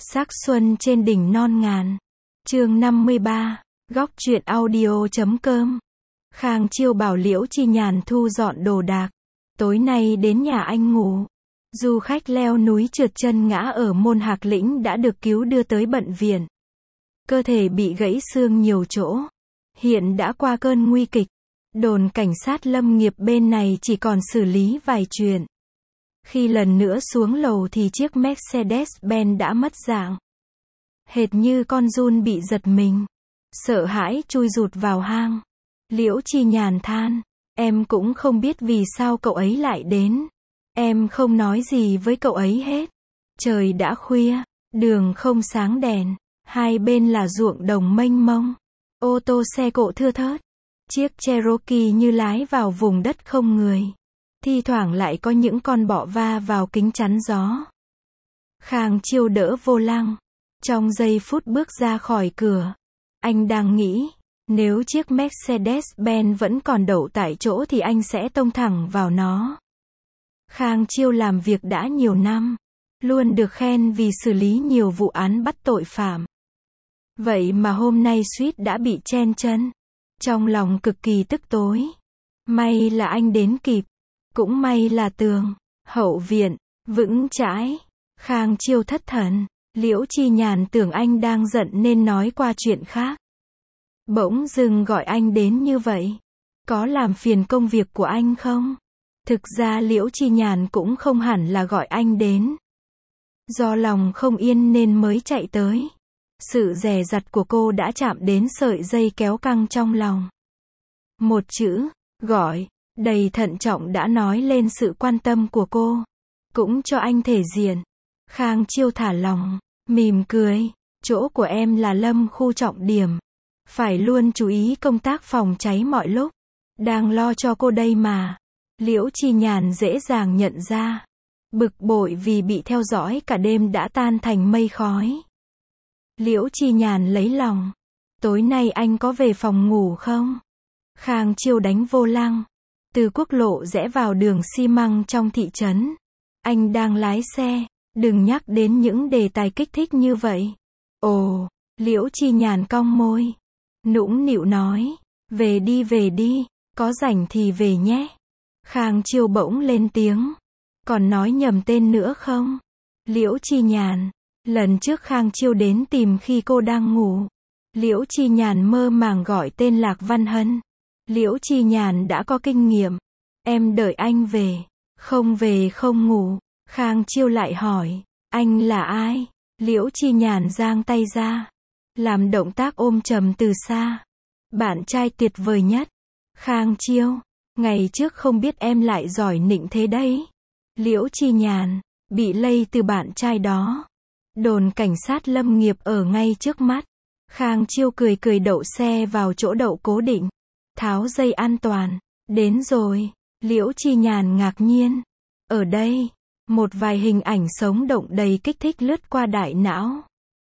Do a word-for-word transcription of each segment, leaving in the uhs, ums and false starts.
Sắc xuân trên đỉnh non ngàn. Chương năm mươi ba, góc truyện audio chấm com. Khang Chiêu bảo Liễu Chi Nhàn thu dọn đồ đạc. Tối nay đến nhà anh ngủ. Du khách leo núi trượt chân ngã ở Môn Hạc Lĩnh đã được cứu đưa tới bệnh viện. Cơ thể bị gãy xương nhiều chỗ. Hiện đã qua cơn nguy kịch. Đồn cảnh sát lâm nghiệp bên này chỉ còn xử lý vài chuyện. Khi lần nữa xuống lầu thì chiếc Mercedes-Benz đã mất dạng. Hệt như con giun bị giật mình. Sợ hãi chui rụt vào hang. Liễu Chi Nhàn than. Em cũng không biết vì sao cậu ấy lại đến. Em không nói gì với cậu ấy hết. Trời đã khuya. Đường không sáng đèn. Hai bên là ruộng đồng mênh mông. Ô tô xe cộ thưa thớt. Chiếc Cherokee như lái vào vùng đất không người. Thi thoảng lại có những con bọ va vào kính chắn gió. Khang Chiêu đỡ vô lăng. Trong giây phút bước ra khỏi cửa. Anh đang nghĩ, nếu chiếc Mercedes-Benz vẫn còn đậu tại chỗ thì anh sẽ tông thẳng vào nó. Khang Chiêu làm việc đã nhiều năm. Luôn được khen vì xử lý nhiều vụ án bắt tội phạm. Vậy mà hôm nay suýt đã bị chen chân. Trong lòng cực kỳ tức tối. May là anh đến kịp. Cũng may là tường, hậu viện, vững chãi. Khang Chiêu thất thần. Liễu Chi Nhàn tưởng anh đang giận nên nói qua chuyện khác. Bỗng dưng gọi anh đến như vậy. Có làm phiền công việc của anh không? Thực ra Liễu Chi Nhàn cũng không hẳn là gọi anh đến. Do lòng không yên nên mới chạy tới. Sự dè dặt của cô đã chạm đến sợi dây kéo căng trong lòng. Một chữ, gọi, đầy thận trọng đã nói lên sự quan tâm của cô. Cũng cho anh thể diện. Khang Chiêu thả lòng, mỉm cười. Chỗ của em là lâm khu trọng điểm. Phải luôn chú ý công tác phòng cháy mọi lúc. Đang lo cho cô đây mà. Liễu Chi Nhàn dễ dàng nhận ra. Bực bội vì bị theo dõi cả đêm đã tan thành mây khói. Liễu Chi Nhàn lấy lòng. Tối nay anh có về phòng ngủ không? Khang Chiêu đánh vô lăng. Từ quốc lộ rẽ vào đường xi măng trong thị trấn. Anh đang lái xe. Đừng nhắc đến những đề tài kích thích như vậy. Ồ, Liễu Chi Nhàn cong môi. Nũng nịu nói. Về đi về đi. Có rảnh thì về nhé. Khang Chiêu bỗng lên tiếng. Còn nói nhầm tên nữa không? Liễu Chi Nhàn. Lần trước Khang Chiêu đến tìm khi cô đang ngủ. Liễu Chi Nhàn mơ màng gọi tên Lạc Văn Hân. Liễu Chi Nhàn đã có kinh nghiệm. Em đợi anh về. Không về không ngủ. Khang Chiêu lại hỏi. Anh là ai? Liễu Chi Nhàn giang tay ra. Làm động tác ôm chầm từ xa. Bạn trai tuyệt vời nhất. Khang Chiêu. Ngày trước không biết em lại giỏi nịnh thế đấy. Liễu Chi Nhàn. Bị lây từ bạn trai đó. Đồn cảnh sát lâm nghiệp ở ngay trước mắt. Khang Chiêu cười cười đậu xe vào chỗ đậu cố định. Tháo dây an toàn. Đến rồi. Liễu Chi Nhàn ngạc nhiên. Ở đây. Một vài hình ảnh sống động đầy kích thích lướt qua đại não.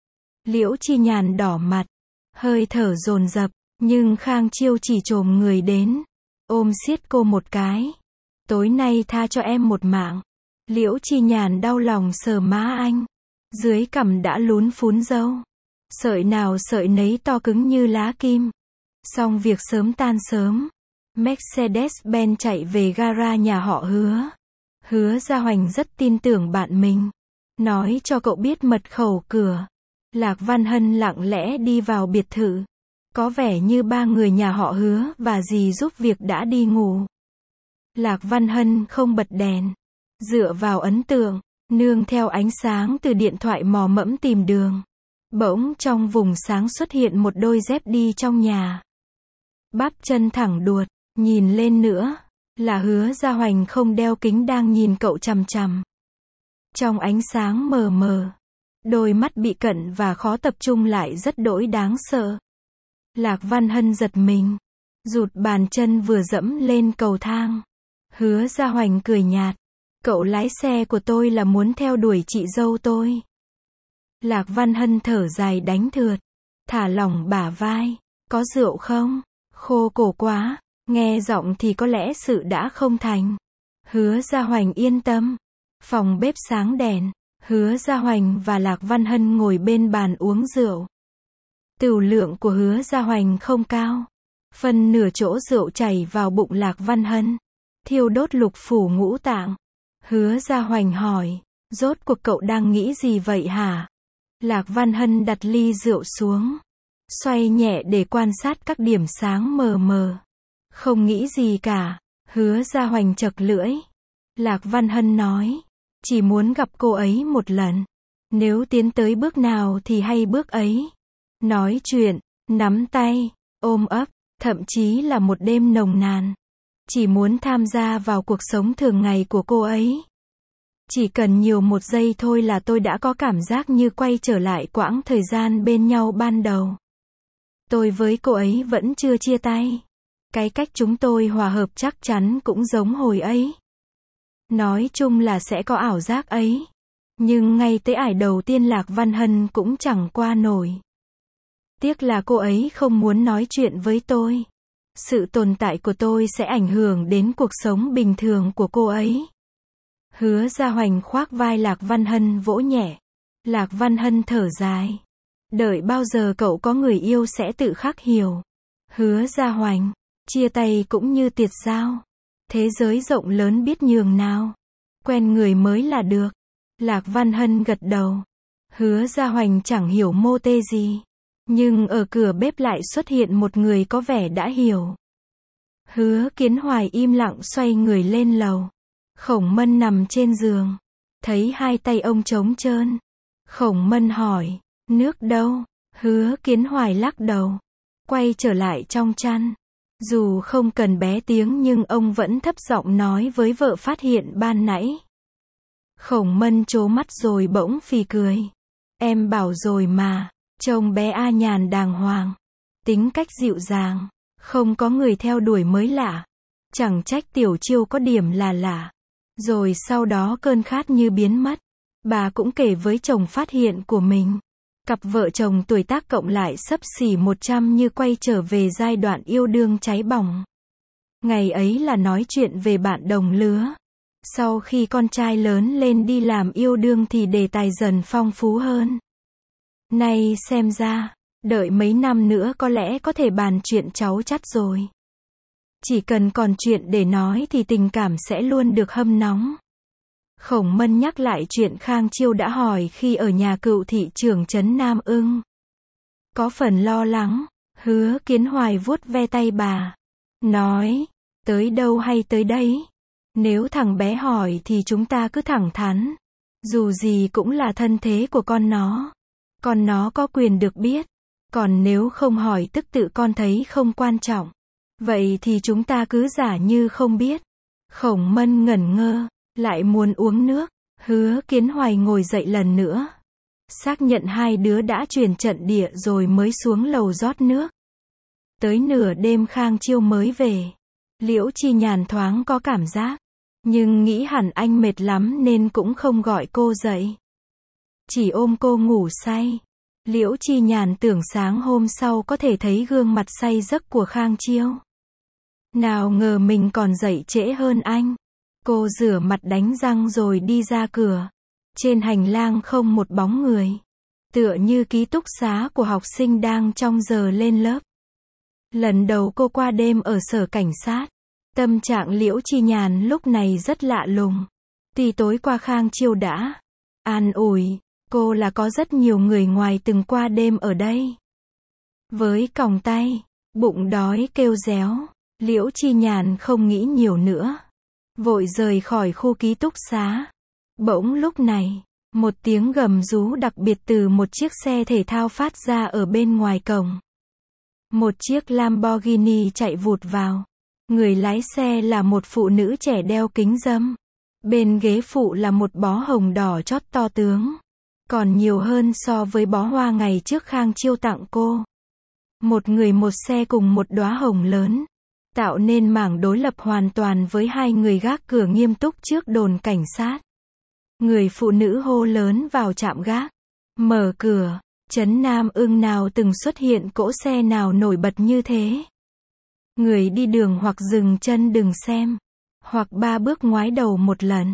Liễu Chi Nhàn đỏ mặt. Hơi thở dồn dập. Nhưng Khang Chiêu chỉ chồm người đến. Ôm siết cô một cái. Tối nay tha cho em một mạng. Liễu Chi Nhàn đau lòng sờ má anh. Dưới cằm đã lún phún râu. Sợi nào sợi nấy to cứng như lá kim. Xong việc sớm tan sớm. Mercedes-Benz chạy về gara nhà họ Hứa. Hứa Gia Hoành rất tin tưởng bạn mình. Nói cho cậu biết mật khẩu cửa. Lạc Văn Hân lặng lẽ đi vào biệt thự. Có vẻ như ba người nhà họ Hứa và dì giúp việc đã đi ngủ. Lạc Văn Hân không bật đèn. Dựa vào ấn tượng, nương theo ánh sáng từ điện thoại mò mẫm tìm đường. Bỗng trong vùng sáng xuất hiện một đôi dép đi trong nhà. Bắp chân thẳng đuột, nhìn lên nữa. Là Hứa Gia Hoành không đeo kính đang nhìn cậu chằm chằm. Trong ánh sáng mờ mờ. Đôi mắt bị cận và khó tập trung lại rất đỗi đáng sợ. Lạc Văn Hân giật mình. Rụt bàn chân vừa dẫm lên cầu thang. Hứa Gia Hoành cười nhạt. Cậu lái xe của tôi là muốn theo đuổi chị dâu tôi. Lạc Văn Hân thở dài đánh thượt. Thả lỏng bả vai. Có rượu không? Khô cổ quá. Nghe giọng thì có lẽ sự đã không thành. Hứa Gia Hoành yên tâm. Phòng bếp sáng đèn. Hứa Gia Hoành và Lạc Văn Hân ngồi bên bàn uống rượu. Tửu lượng của Hứa Gia Hoành không cao. Phần nửa chỗ rượu chảy vào bụng Lạc Văn Hân, thiêu đốt lục phủ ngũ tạng. Hứa Gia Hoành hỏi, rốt cuộc cậu đang nghĩ gì vậy hả? Lạc Văn Hân đặt ly rượu xuống, xoay nhẹ để quan sát các điểm sáng mờ mờ. Không nghĩ gì cả. Hứa Gia Hoành chật lưỡi. Lạc Văn Hân nói, chỉ muốn gặp cô ấy một lần. Nếu tiến tới bước nào thì hay bước ấy. Nói chuyện, nắm tay, ôm ấp, thậm chí là một đêm nồng nàn. Chỉ muốn tham gia vào cuộc sống thường ngày của cô ấy. Chỉ cần nhiều một giây thôi là tôi đã có cảm giác như quay trở lại quãng thời gian bên nhau ban đầu. Tôi với cô ấy vẫn chưa chia tay. Cái cách chúng tôi hòa hợp chắc chắn cũng giống hồi ấy. Nói chung là sẽ có ảo giác ấy. Nhưng ngay tới ải đầu tiên Lạc Văn Hân cũng chẳng qua nổi. Tiếc là cô ấy không muốn nói chuyện với tôi. Sự tồn tại của tôi sẽ ảnh hưởng đến cuộc sống bình thường của cô ấy. Hứa Gia Hoành khoác vai Lạc Văn Hân vỗ nhẹ. Lạc Văn Hân thở dài. Đợi bao giờ cậu có người yêu sẽ tự khắc hiểu. Hứa Gia Hoành, chia tay cũng như tiệt giao. Thế giới rộng lớn biết nhường nào. Quen người mới là được. Lạc Văn Hân gật đầu. Hứa Gia Hoành chẳng hiểu mô tê gì. Nhưng ở cửa bếp lại xuất hiện một người có vẻ đã hiểu. Hứa Kiến Hoài im lặng xoay người lên lầu. Khổng Mân nằm trên giường. Thấy hai tay ông trống trơn. Khổng Mân hỏi, nước đâu? Hứa Kiến Hoài lắc đầu. Quay trở lại trong chăn. Dù không cần bé tiếng nhưng ông vẫn thấp giọng nói với vợ phát hiện ban nãy. Khổng Mân trố mắt rồi bỗng phì cười. Em bảo rồi mà, trông bé A Nhàn đàng hoàng. Tính cách dịu dàng, không có người theo đuổi mới lạ. Chẳng trách Tiểu Chiêu có điểm là lạ. Rồi sau đó cơn khát như biến mất. Bà cũng kể với chồng phát hiện của mình. Cặp vợ chồng tuổi tác cộng lại xấp xỉ một trăm như quay trở về giai đoạn yêu đương cháy bỏng. Ngày ấy là nói chuyện về bạn đồng lứa. Sau khi con trai lớn lên đi làm yêu đương thì đề tài dần phong phú hơn. Nay xem ra, đợi mấy năm nữa có lẽ có thể bàn chuyện cháu chắt rồi. Chỉ cần còn chuyện để nói thì tình cảm sẽ luôn được hâm nóng. Khổng Mân nhắc lại chuyện Khang Chiêu đã hỏi khi ở nhà cựu thị trưởng trấn Nam Ưng. Có phần lo lắng, Hứa Kiến Hoài vuốt ve tay bà. Nói, tới đâu hay tới đấy. Nếu thằng bé hỏi thì chúng ta cứ thẳng thắn. Dù gì cũng là thân thế của con nó. Con nó có quyền được biết. Còn nếu không hỏi tức tự con thấy không quan trọng. Vậy thì chúng ta cứ giả như không biết. Khổng Mân ngẩn ngơ, lại muốn uống nước. Hứa Kiến Hoài ngồi dậy lần nữa. Xác nhận hai đứa đã chuyển trận địa rồi mới xuống lầu rót nước. Tới nửa đêm Khang Chiêu mới về. Liễu Chi Nhàn thoáng có cảm giác. Nhưng nghĩ hẳn anh mệt lắm nên cũng không gọi cô dậy. Chỉ ôm cô ngủ say. Liễu Chi Nhàn tưởng sáng hôm sau có thể thấy gương mặt say giấc của Khang Chiêu. Nào ngờ mình còn dậy trễ hơn anh. Cô rửa mặt đánh răng rồi đi ra cửa. Trên hành lang không một bóng người. Tựa như ký túc xá của học sinh đang trong giờ lên lớp. Lần đầu cô qua đêm ở sở cảnh sát. Tâm trạng Liễu Chi Nhàn lúc này rất lạ lùng. Tuy tối qua Khang Chiêu đã an ủi cô là có rất nhiều người ngoài từng qua đêm ở đây. Với còng tay, bụng đói kêu réo, Liễu Chi Nhàn không nghĩ nhiều nữa. Vội rời khỏi khu ký túc xá. Bỗng lúc này, một tiếng gầm rú đặc biệt từ một chiếc xe thể thao phát ra ở bên ngoài cổng. Một chiếc Lamborghini chạy vụt vào. Người lái xe là một phụ nữ trẻ đeo kính râm. Bên ghế phụ là một bó hồng đỏ chót to tướng. Còn nhiều hơn so với bó hoa ngày trước Khang Chiêu tặng cô. Một người một xe cùng một đóa hồng lớn. Tạo nên mảng đối lập hoàn toàn với hai người gác cửa nghiêm túc trước đồn cảnh sát. Người phụ nữ hô lớn vào trạm gác. Mở cửa, trấn Nam Ưng nào từng xuất hiện cỗ xe nào nổi bật như thế. Người đi đường hoặc dừng chân đừng xem. Hoặc ba bước ngoái đầu một lần.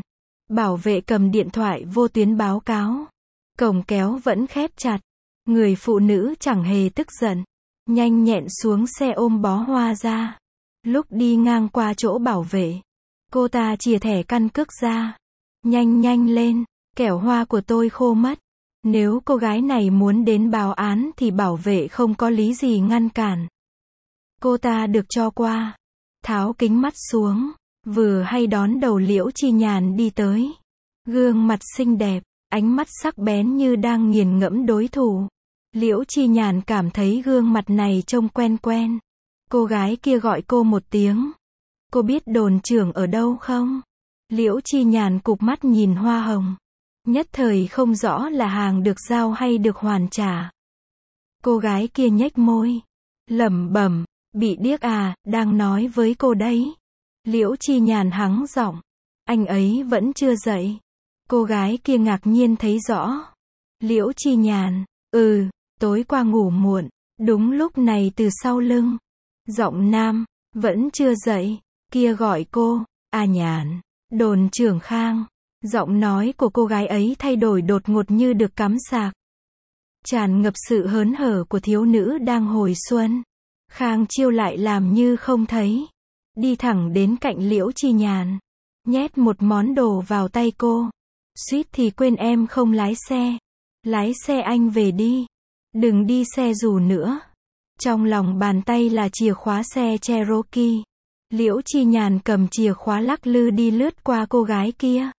Bảo vệ cầm điện thoại vô tuyến báo cáo. Cổng kéo vẫn khép chặt. Người phụ nữ chẳng hề tức giận. Nhanh nhẹn xuống xe ôm bó hoa ra. Lúc đi ngang qua chỗ bảo vệ, cô ta chìa thẻ căn cước ra. Nhanh nhanh lên, kẻo hoa của tôi khô mất. Nếu cô gái này muốn đến báo án thì bảo vệ không có lý gì ngăn cản. Cô ta được cho qua. Tháo kính mắt xuống. Vừa hay đón đầu Liễu Chi Nhàn đi tới. Gương mặt xinh đẹp, ánh mắt sắc bén như đang nghiền ngẫm đối thủ. Liễu Chi Nhàn cảm thấy gương mặt này trông quen quen. Cô gái kia gọi cô một tiếng. Cô biết đồn trưởng ở đâu không? Liễu Chi Nhàn cụp mắt nhìn hoa hồng. Nhất thời không rõ là hàng được giao hay được hoàn trả. Cô gái kia nhếch môi. Lẩm bẩm, bị điếc à, đang nói với cô đấy. Liễu Chi Nhàn hắng giọng. Anh ấy vẫn chưa dậy. Cô gái kia ngạc nhiên thấy rõ. Liễu Chi Nhàn, ừ, tối qua ngủ muộn. Đúng lúc này từ sau lưng. Giọng nam, vẫn chưa dậy. Kia gọi cô, à Nhàn, đồn trưởng Khang. Giọng nói của cô gái ấy thay đổi đột ngột như được cắm sạc. Tràn ngập sự hớn hở của thiếu nữ đang hồi xuân. Khang Chiêu lại làm như không thấy. Đi thẳng đến cạnh Liễu Chi Nhàn. Nhét một món đồ vào tay cô. Suýt thì quên em không lái xe. Lái xe anh về đi. Đừng đi xe dù nữa. Trong lòng bàn tay là chìa khóa xe Cherokee. Liễu Chi Nhàn cầm chìa khóa lắc lư đi lướt qua cô gái kia.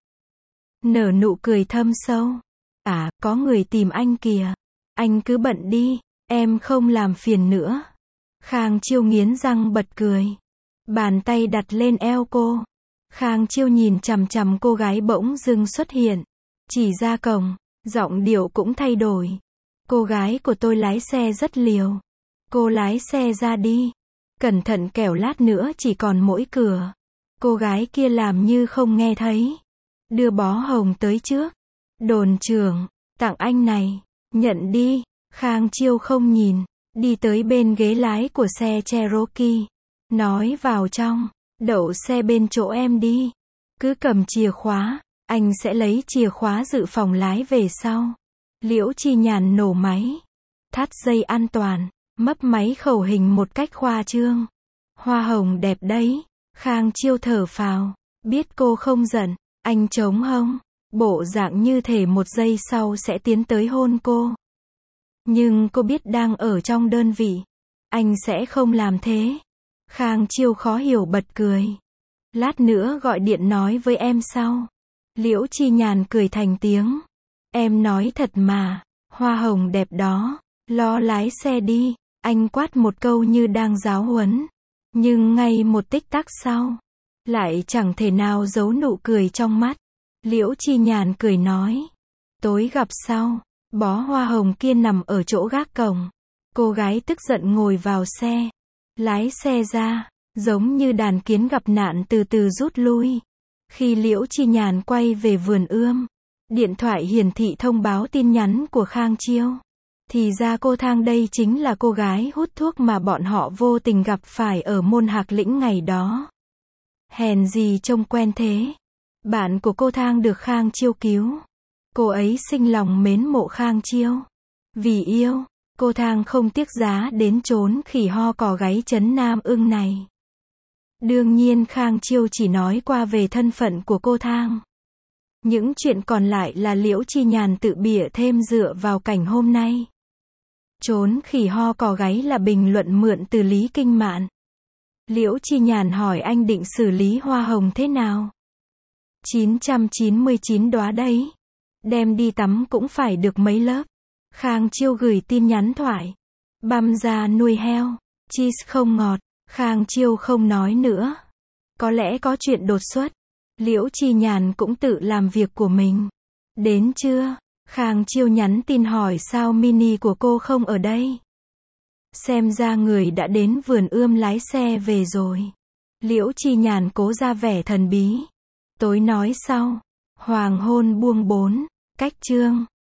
Nở nụ cười thâm sâu. À, có người tìm anh kìa. Anh cứ bận đi, em không làm phiền nữa. Khang Chiêu nghiến răng bật cười. Bàn tay đặt lên eo cô. Khang Chiêu nhìn chằm chằm cô gái bỗng dưng xuất hiện. Chỉ ra cổng, giọng điệu cũng thay đổi. Cô gái của tôi lái xe rất liều. Cô lái xe ra đi. Cẩn thận kẻo lát nữa chỉ còn mỗi cửa. Cô gái kia làm như không nghe thấy. Đưa bó hồng tới trước. Đồn trưởng, tặng anh này. Nhận đi. Khang Chiêu không nhìn. Đi tới bên ghế lái của xe Cherokee. Nói vào trong. Đậu xe bên chỗ em đi. Cứ cầm chìa khóa. Anh sẽ lấy chìa khóa dự phòng lái về sau. Liễu Chi Nhàn nổ máy. Thắt dây an toàn. Mấp máy khẩu hình một cách khoa trương. Hoa hồng đẹp đấy. Khang Chiêu thở phào. Biết cô không giận. Anh trống hông. Bộ dạng như thể một giây sau sẽ tiến tới hôn cô. Nhưng cô biết đang ở trong đơn vị. Anh sẽ không làm thế. Khang Chiêu khó hiểu bật cười. Lát nữa gọi điện nói với em sau. Liễu Chi Nhàn cười thành tiếng. Em nói thật mà. Hoa hồng đẹp đó. Lo lái xe đi. Anh quát một câu như đang giáo huấn. Nhưng ngay một tích tắc sau. Lại chẳng thể nào giấu nụ cười trong mắt. Liễu Chi Nhàn cười nói. Tối gặp sau. Bó hoa hồng kia nằm ở chỗ gác cổng. Cô gái tức giận ngồi vào xe. Lái xe ra. Giống như đàn kiến gặp nạn từ từ rút lui. Khi Liễu Chi Nhàn quay về vườn ươm. Điện thoại hiển thị thông báo tin nhắn của Khang Chiêu. Thì ra cô Thang đây chính là cô gái hút thuốc mà bọn họ vô tình gặp phải ở môn Hạc Lĩnh ngày đó. Hèn gì trông quen thế. Bạn của cô Thang được Khang Chiêu cứu. Cô ấy sinh lòng mến mộ Khang Chiêu. Vì yêu, cô Thang không tiếc giá đến trốn khỉ ho cò gáy trấn Nam Ưng này. Đương nhiên Khang Chiêu chỉ nói qua về thân phận của cô Thang. Những chuyện còn lại là Liễu Chi Nhàn tự bịa thêm dựa vào cảnh hôm nay. Trốn khỉ ho cò gáy là bình luận mượn từ Lý Kinh Mạn. Liễu Chi Nhàn hỏi anh định xử lý hoa hồng thế nào? chín trăm chín mươi chín đóa đấy. Đem đi tắm cũng phải được mấy lớp. Khang Chiêu gửi tin nhắn thoại. Băm ra nuôi heo. Cheese không ngọt. Khang Chiêu không nói nữa. Có lẽ có chuyện đột xuất. Liễu Chi Nhàn cũng tự làm việc của mình. Đến chưa? Khang Chiêu nhắn tin hỏi sao mini của cô không ở đây. Xem ra người đã đến vườn ươm lái xe về rồi. Liễu Chi Nhàn cố ra vẻ thần bí. Tối nói sau. Hoàng hôn buông bốn. Cách chương.